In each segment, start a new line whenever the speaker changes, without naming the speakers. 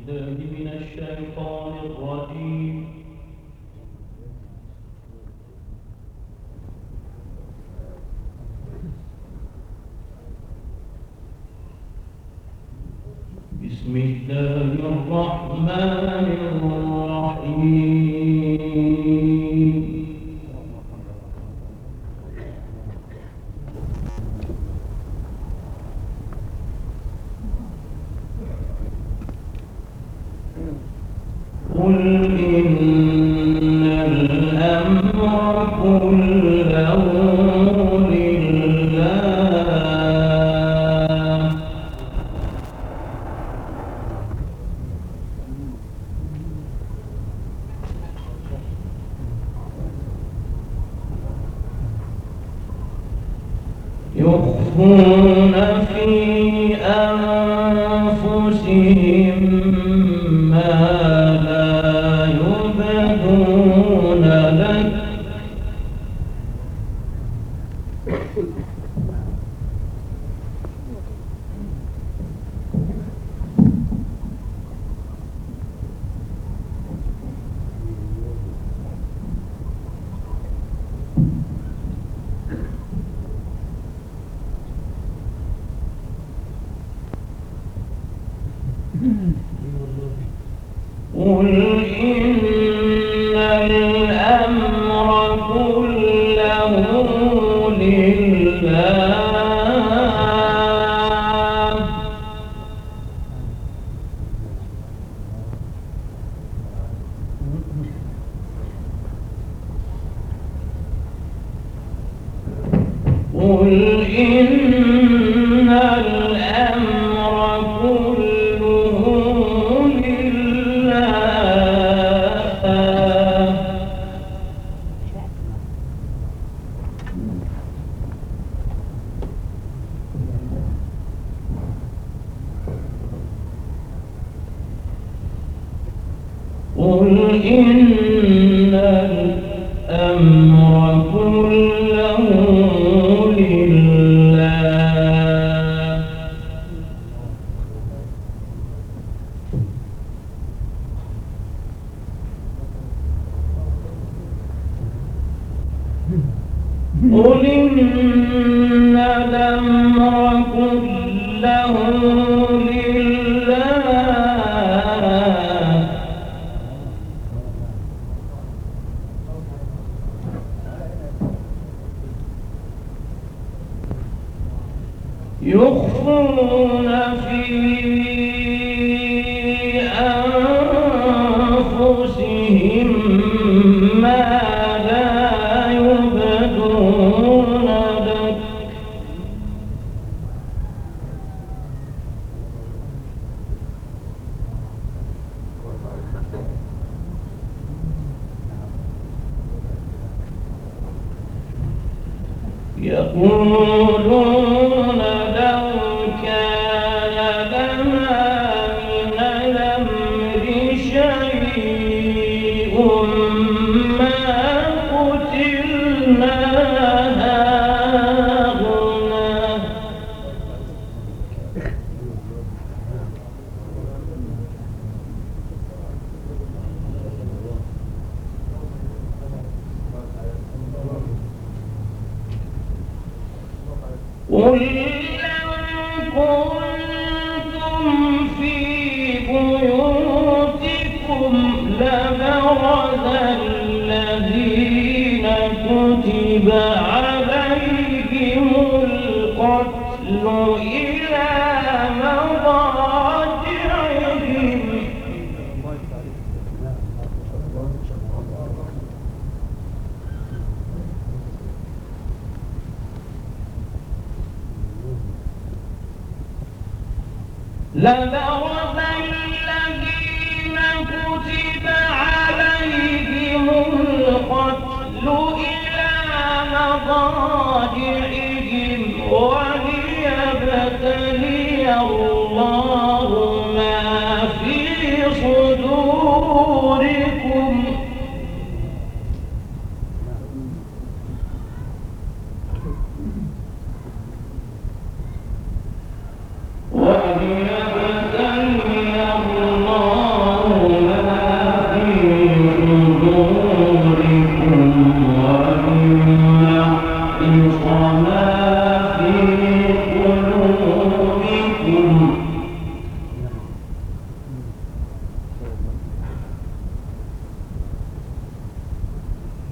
بالله من الشيطان الرجيم. بسم الله الرحمن الرحيم. قل إن الأمر كله لله يخفون في أنفسهم ما لا يبدون لك قل إن الأمر كله لله قل إن الأمر كله لله قل إن الأمر كله لله قل إن الأمر كله لله يخفون في أنفسهم ما لا يبدون لك يقولون لو كان لنا من الأمر شيء ما قتلنا هاهنا قل لو كنتم في بيوتكم لبرز الذين كتب عليهم القتل إلى مضاجعهم لبرز الذين كتب عليهم القتل إلى مضاجعهم وليبتلي الله ما في صدوركم وليبتلي الله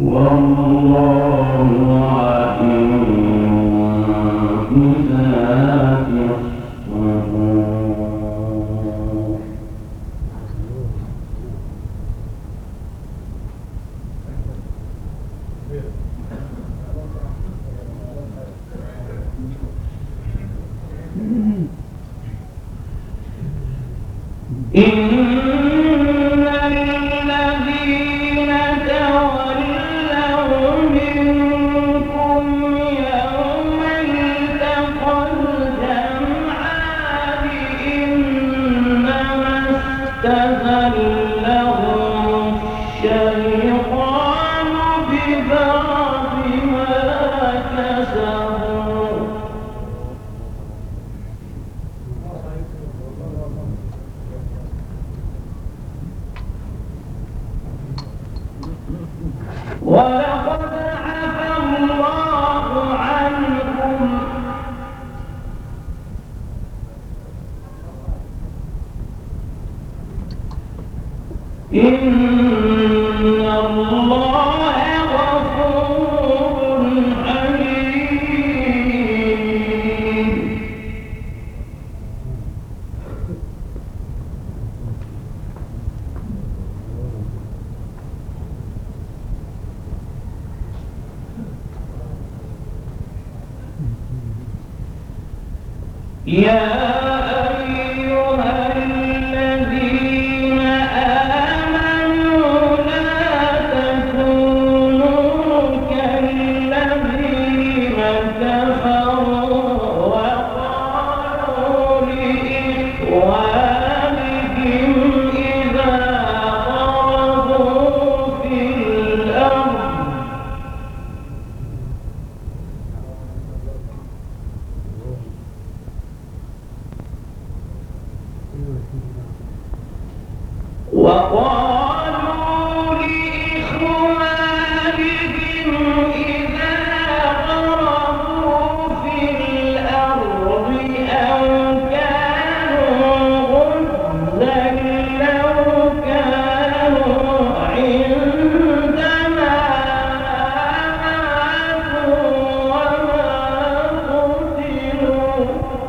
ولقد عفا الله عنكم إن الله غفور حليم. يا أيها الذين آمنوا لا تكونوا كالذين كفروا وقالوا لإخوانهم إذا ضربوا في الأرض أو كانوا غزا لو كانوا عندنا ماتوا وما قتلوا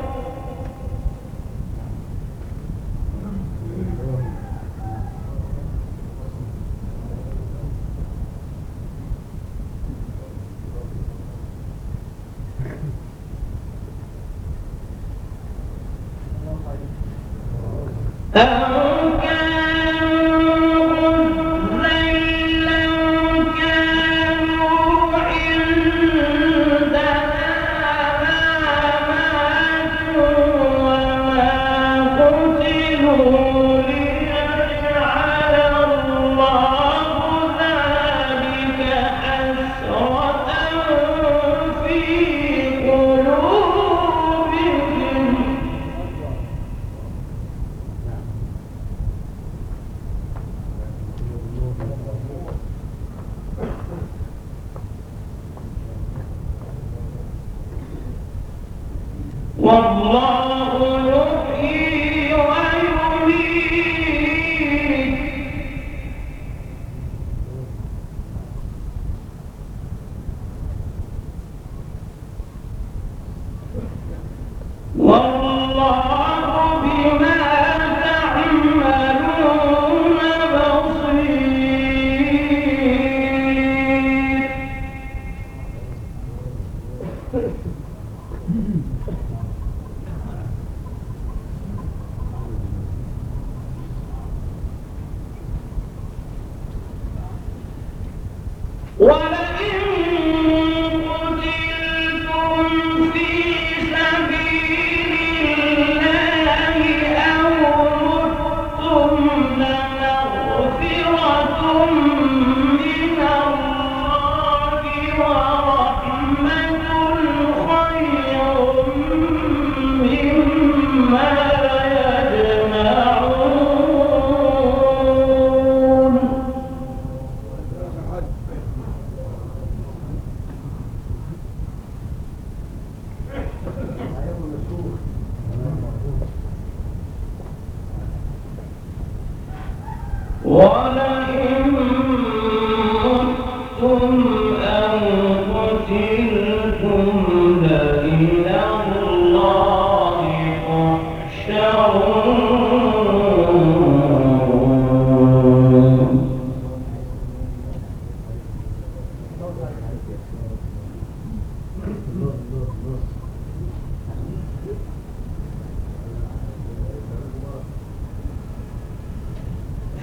أو كانوا غزا لو كانوا عندنا ماتوا وما قتلوا ليجعل الله ذلك حسرة في قلوبهم والله يحيي ويميت والله بما تعملون بصير. ولئن قتلتم في سبيل الله أو متم لمغفرة من الله ورحمة خير مما يجمعون. ولئن متم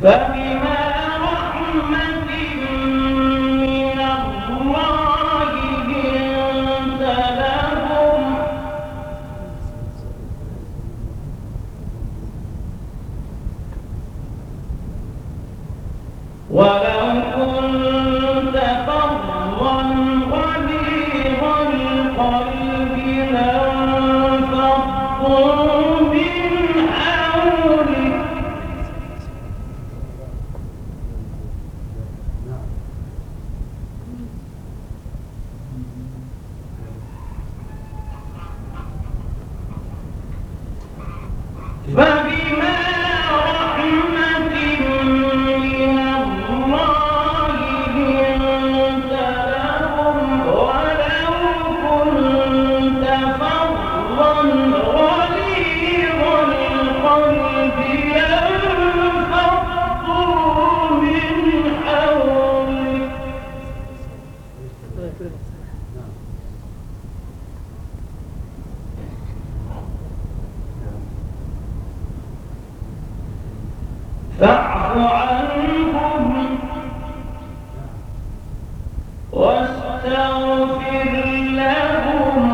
فبما رحمة من الله لنت لهم ولو كنت فظا غليظ القلب لانفضوا من حولك فبما رحمة من الله لنت لهم ولو كنت فظا غليظ القلب لانفضوا من حولك فاعف عنهم واستغفر لهم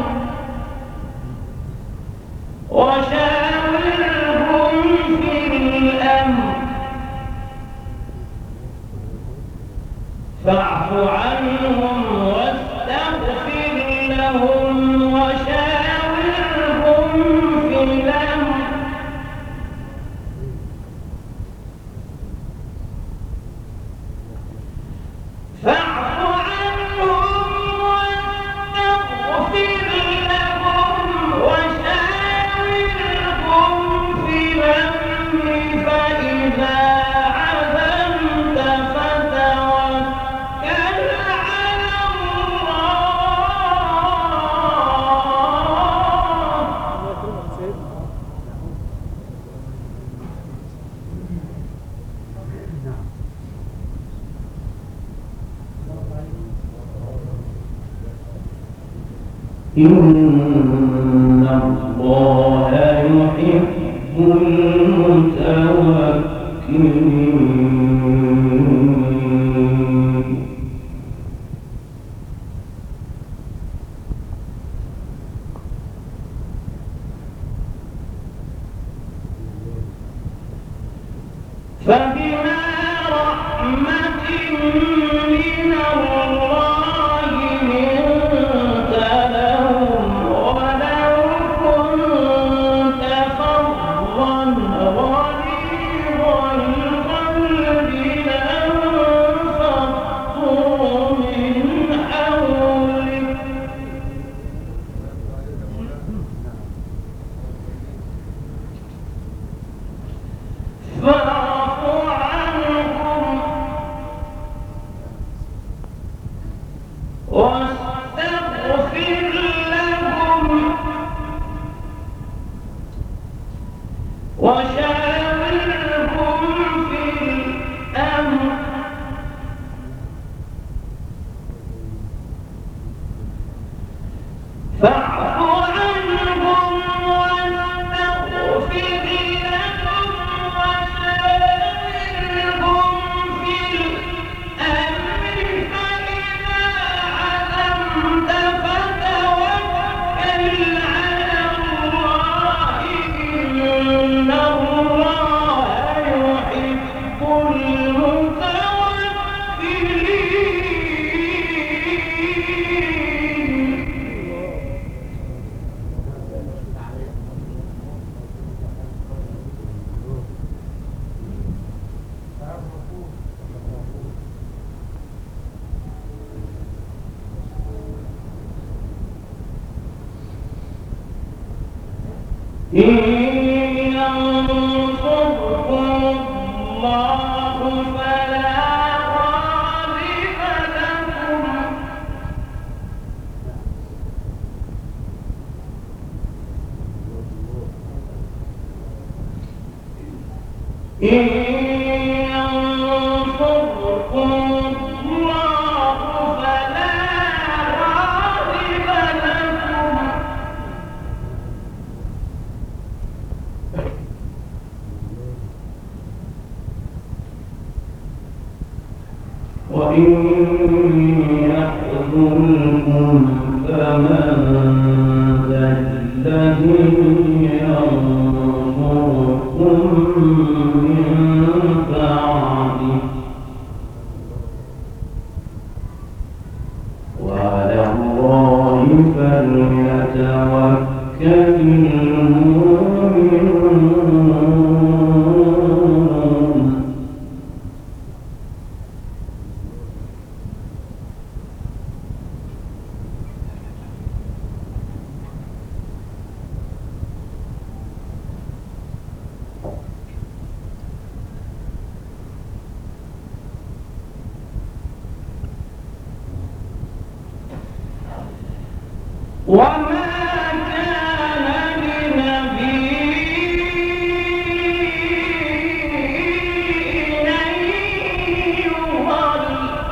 وشاورهم في الأمر فاعف عنهم واستغفر لهم وشاورهم في الأمر فاعف عنهم واستغفر لهم وشاورهم في الأمر فإذا عزمت فتوكل على الله إن الله يحب المتوكلين فبما رحمة من الله لنت لهم ولو كنت فظا غليظ القلب لانفضوا من حولك فاعف عنهم واستغفر لهم وشاورهم في الأمر فاعف عنهم واستغفر لهم وشاورهم في الأمر فإذا عزمت فتوكل على الله إن الله يحب المتوكلين إن ينصركم الله فلا غالب لكم إن ينصركم الله فلا غالب لكم وإن يحزنكم فمن ذا الذي ينصركم من بعده وعلى الله فليتوكل المؤمنون. وما كان لنبي أن يغل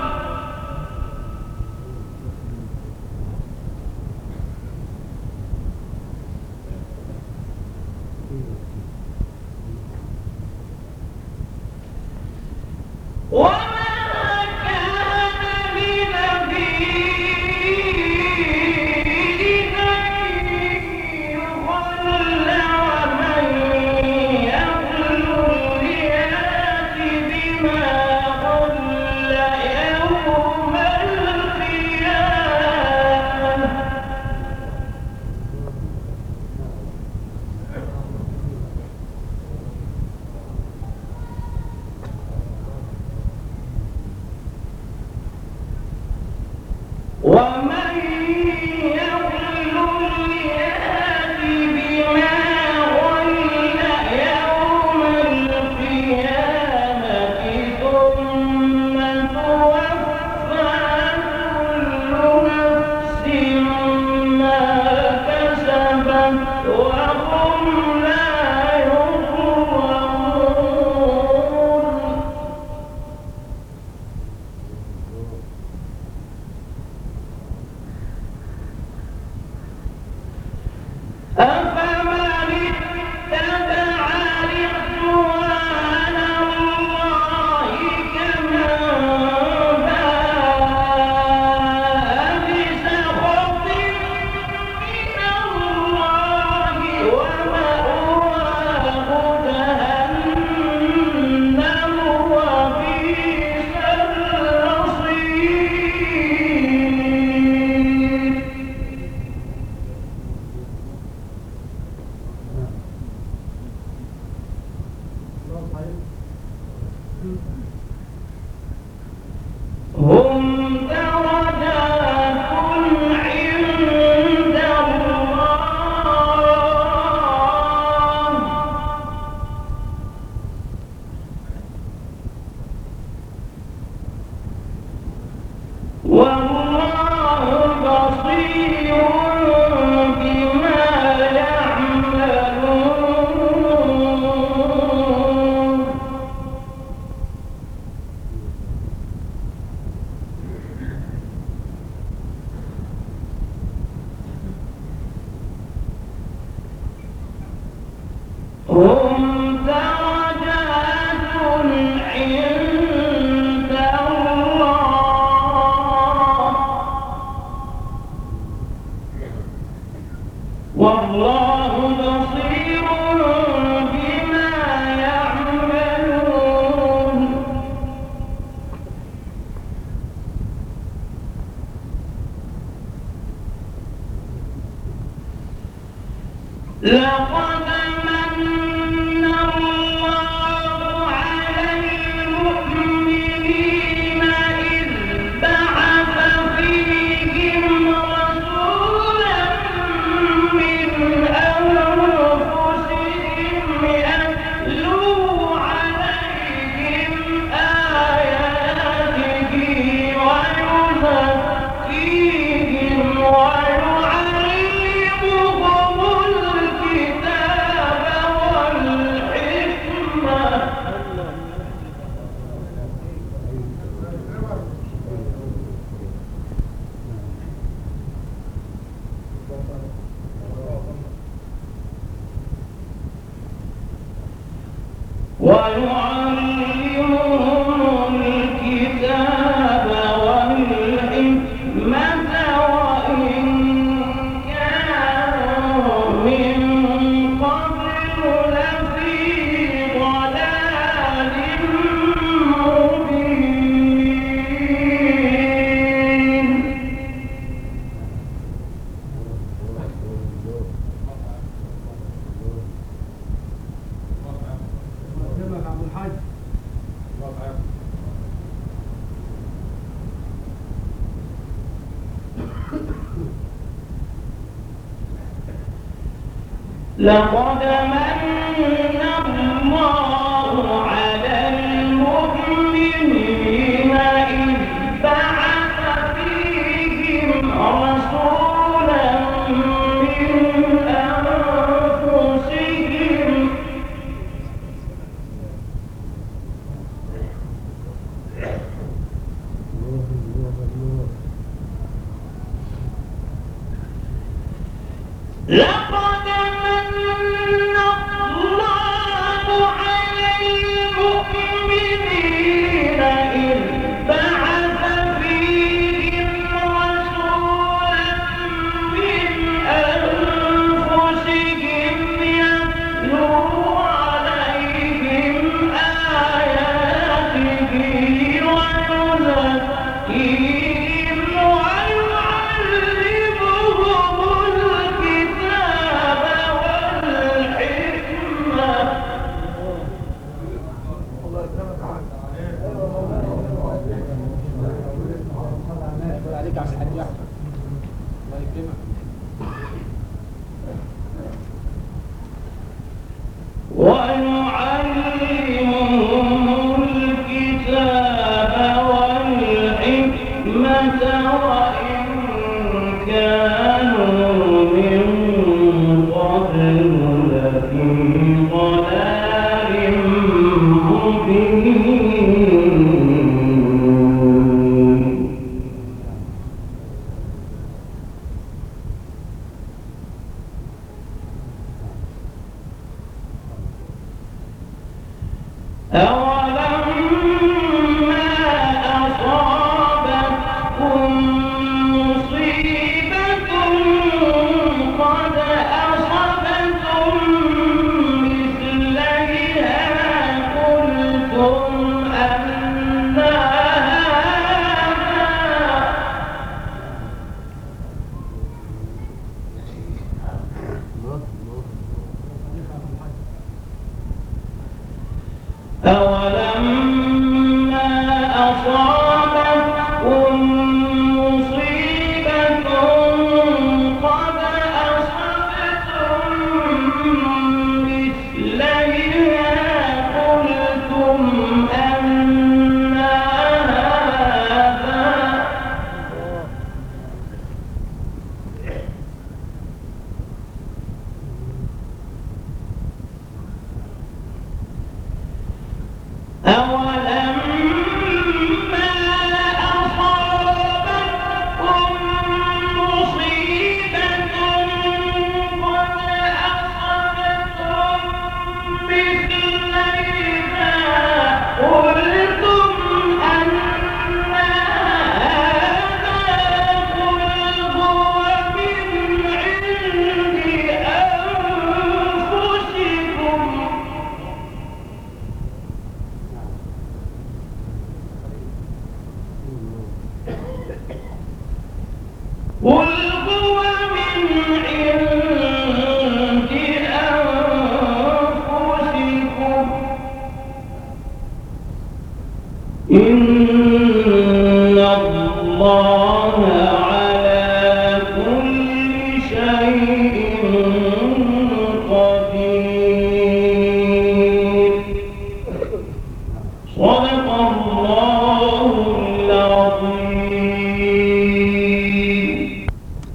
ومن يغل يأت بما غل يوم القيامة ثم توفى كل نفس ما كسبت وهم لا يظلمون. أفمن اتبع رضوان الله كمن باء بسخط من الله ومأواه جهنم وبئس المصير. هم درجات عند الله والله بصير بما يعملون.
عبد الحاج.
لقد من الله على المؤمنين إذ بعث فيهم رسولا من أنفسهم لقد من الله على المؤمنين إذ بعث فيهم رسولا من أنفسهم يتلو عليهم آياته ويزكيهم ويعلمهم الكتاب والحكمة
عليك عبد الحاج احمد. الله يكرمك.
ويعلمهم الكتاب والحكمة وإن كانوا من قبل لفي ضلال مبين أولما أصابتكم مصيبة قد أصبتم مثليها قلتم أن أولما أصابتكم مصيبة قد أصبتم مثليها قلتم أن هذا أولما أصابتكم مصيبة قد أصبتم مثليها قلتم أن هذا قل هو من عند أنفسكم قل هو من عند أنفسكم إن الله على كل شيء قدير صدق الله العظيم.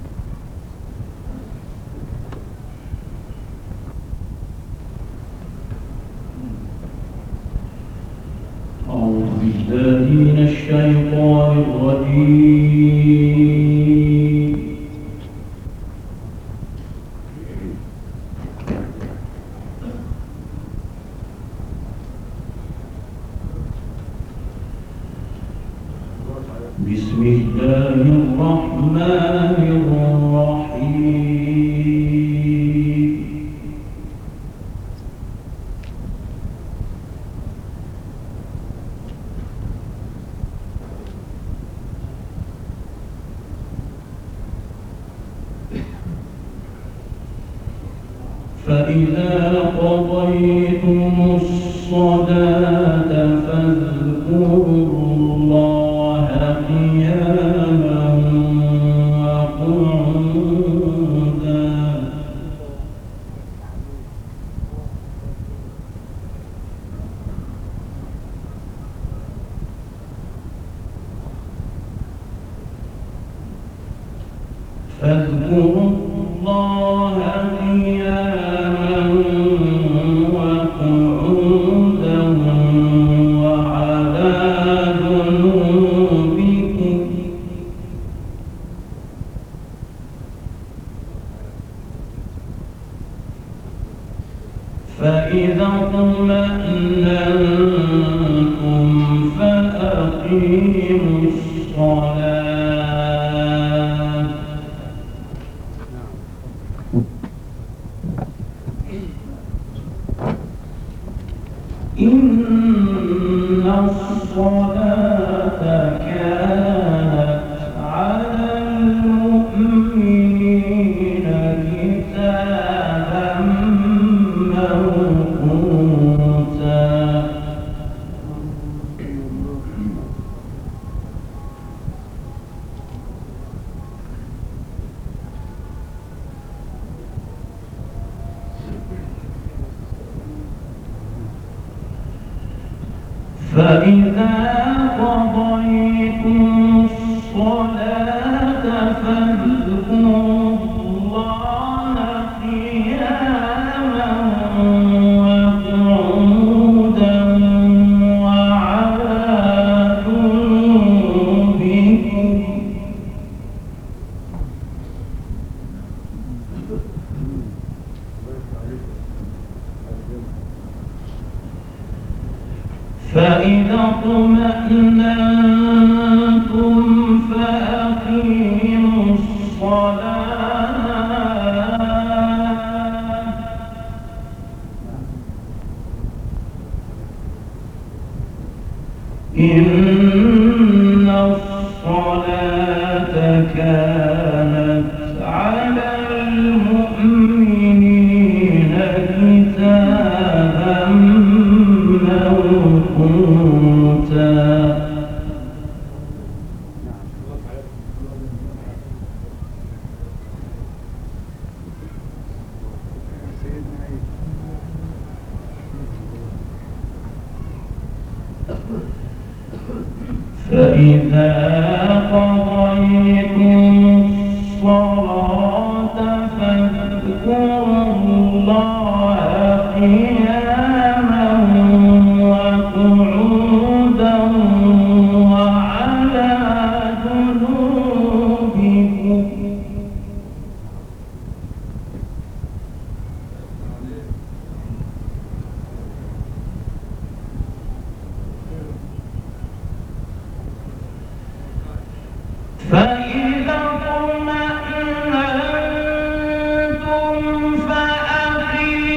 أعوذ بالله من الشيطان الرجيم. بسم الله الرحمن الرحيم. فإذا قضيتم الصلاة فاذكروا الله قياما وقعودا فاذكروا الله قياما وقعودا وعلى جنوبكم فإذا اطمأننتم فأقيموا الصلاة إن الصلاة كانت على المؤمنين كتابا موقوتا فإذا قضيتم الصلاة فاذكروا الله قياما وقعودا وعلى جنوبكم فإذا اطمأننتم فأقيموا الصلاة إن الصلاة كانت على المؤمنين كتابا موقوتا فإذا قضيتم الصلاة فاذكروا الله قياما وقعودا وعلى جنوبكم فإذا اطمأننتم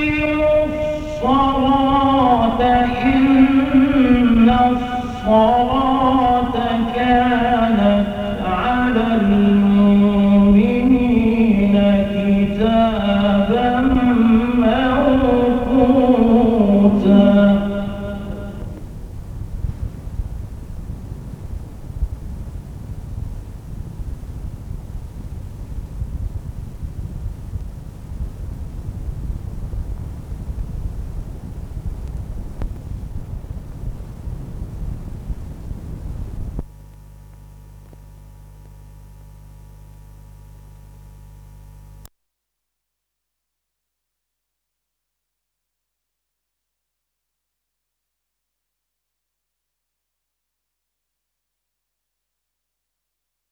فأقيموا الصلاة إن الصلاة